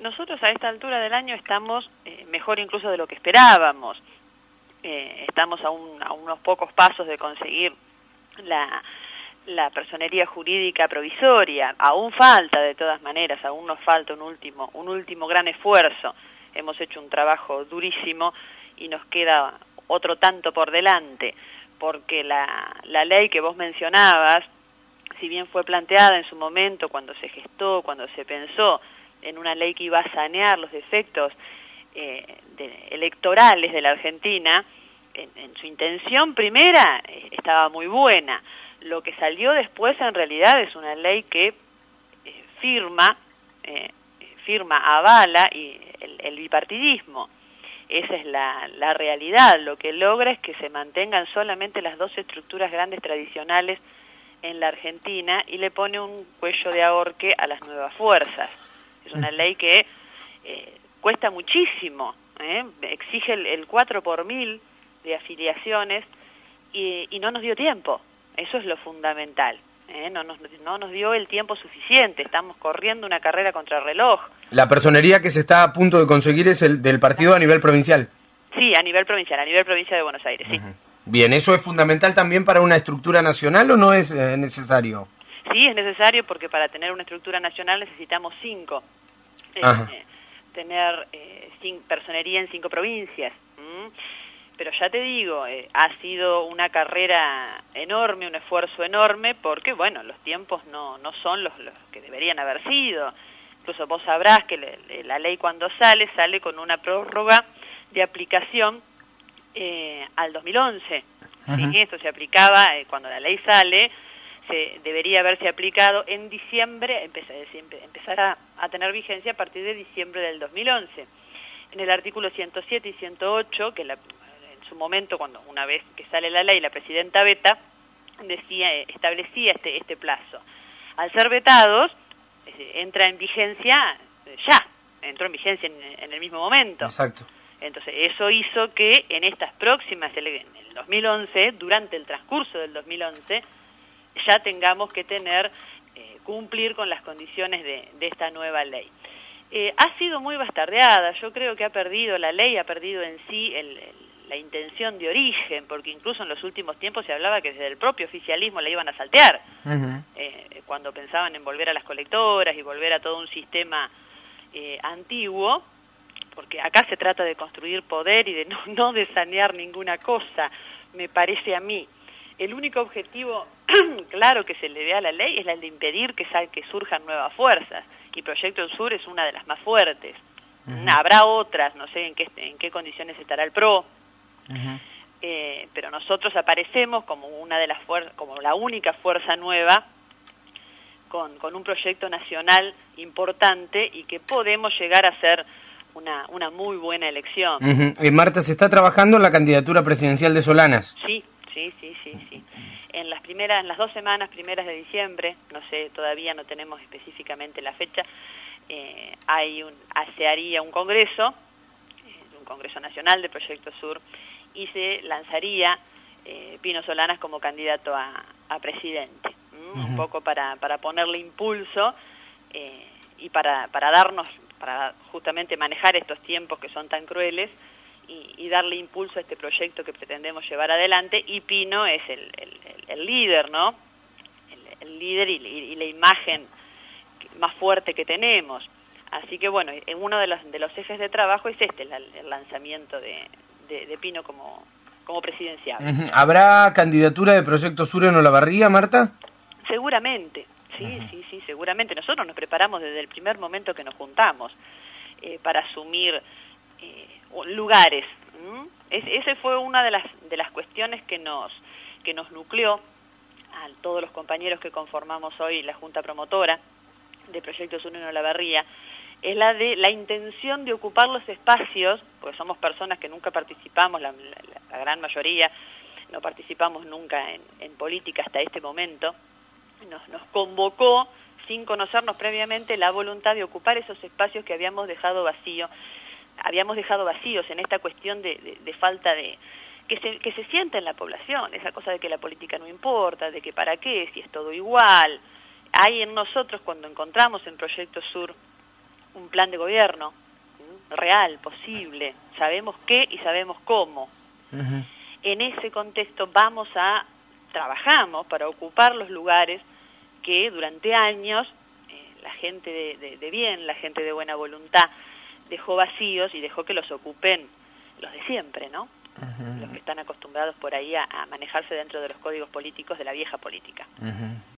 Nosotros a esta altura del año estamos mejor incluso de lo que esperábamos. Estamos a unos pocos pasos de conseguir la personería jurídica provisoria. Aún falta, de todas maneras, aún nos falta un último gran esfuerzo. Hemos hecho un trabajo durísimo y nos queda otro tanto por delante, porque la ley que vos mencionabas, si bien fue planteada en su momento, cuando se gestó, cuando se pensó en una ley que iba a sanear los defectos electorales de la Argentina, en su intención primera estaba muy buena. Lo que salió después en realidad es una ley que avala el bipartidismo. Esa es la realidad. Lo que logra es que se mantengan solamente las dos estructuras grandes tradicionales en la Argentina y le pone un cuello de ahorque a las nuevas fuerzas. Es una ley que cuesta muchísimo, exige el 4 por 1000 de afiliaciones y no nos dio tiempo. Eso es lo fundamental. No nos dio el tiempo suficiente. Estamos corriendo una carrera contra el reloj. La personería que se está a punto de conseguir es el del partido a nivel provincial. Sí, a nivel provincial de Buenos Aires, sí. Bien, ¿eso es fundamental también para una estructura nacional o no es necesario? Sí, es necesario porque para tener una estructura nacional necesitamos 5. Tener personería en 5 provincias. Pero ya te digo, ha sido una carrera enorme, un esfuerzo enorme, porque, bueno, los tiempos no son los que deberían haber sido. Incluso vos sabrás que la ley cuando sale con una prórroga de aplicación al 2011. ¿Sí? Esto se aplicaba, cuando la ley sale, debería haberse aplicado en diciembre, empezar a tener vigencia a partir de diciembre del 2011. En el artículo 107 y 108, que en su momento, una vez que sale la ley, la presidenta veta, establecía este plazo. Al ser vetados, entra en vigencia entró en vigencia en el mismo momento. Exacto. Entonces, eso hizo que en estas próximas, en el 2011, durante el transcurso del 2011, ya tengamos que cumplir con las condiciones de esta nueva ley. Ha sido muy bastardeada. Yo creo que la ley ha perdido en sí la intención de origen, porque incluso en los últimos tiempos se hablaba que desde el propio oficialismo la iban a saltear, cuando pensaban en volver a las colectoras y volver a todo un sistema antiguo, porque acá se trata de construir poder y de no de sanear ninguna cosa, me parece a mí. El único objetivo claro que se le ve a la ley es el de impedir que surjan nuevas fuerzas, y Proyecto Sur es una de las más fuertes. Habrá otras, no sé en qué condiciones estará el PRO, pero nosotros aparecemos como como la única fuerza nueva con un proyecto nacional importante y que podemos llegar a ser una muy buena elección. Marta, ¿se está trabajando en la candidatura presidencial de Solanas? Sí. En las 2 semanas primeras de diciembre, no sé, todavía no tenemos específicamente la fecha, se haría un congreso nacional de Proyecto Sur, y se lanzaría Pino Solanas como candidato a presidente, un poco para ponerle impulso y para justamente manejar estos tiempos que son tan crueles y darle impulso a este proyecto que pretendemos llevar adelante. Y Pino es el líder, ¿no? El líder y la imagen más fuerte que tenemos. Así que bueno, uno de los ejes de trabajo es el lanzamiento de Pino como presidencial. ¿Habrá candidatura de Proyecto Sur en Olavarría, Marta? Seguramente, sí, seguramente. Nosotros nos preparamos desde el primer momento que nos juntamos para asumir lugares. Ese fue una de las cuestiones que nos nucleó a todos los compañeros que conformamos hoy la Junta Promotora de Proyecto Sur en Olavarría. Es la intención de ocupar los espacios, porque somos personas que nunca participamos, la gran mayoría no participamos nunca en política hasta este momento. Nos convocó, sin conocernos previamente, la voluntad de ocupar esos espacios que habíamos dejado vacíos en esta cuestión de falta de que se sienta en la población, esa cosa de que la política no importa, de que para qué, si es todo igual. Hay en nosotros, cuando encontramos en Proyecto Sur un plan de gobierno real, posible, sabemos qué y sabemos cómo. En ese contexto trabajamos para ocupar los lugares que durante años la gente de bien, la gente de buena voluntad dejó vacíos y dejó que los ocupen los de siempre, ¿no? Los que están acostumbrados por ahí a manejarse dentro de los códigos políticos de la vieja política.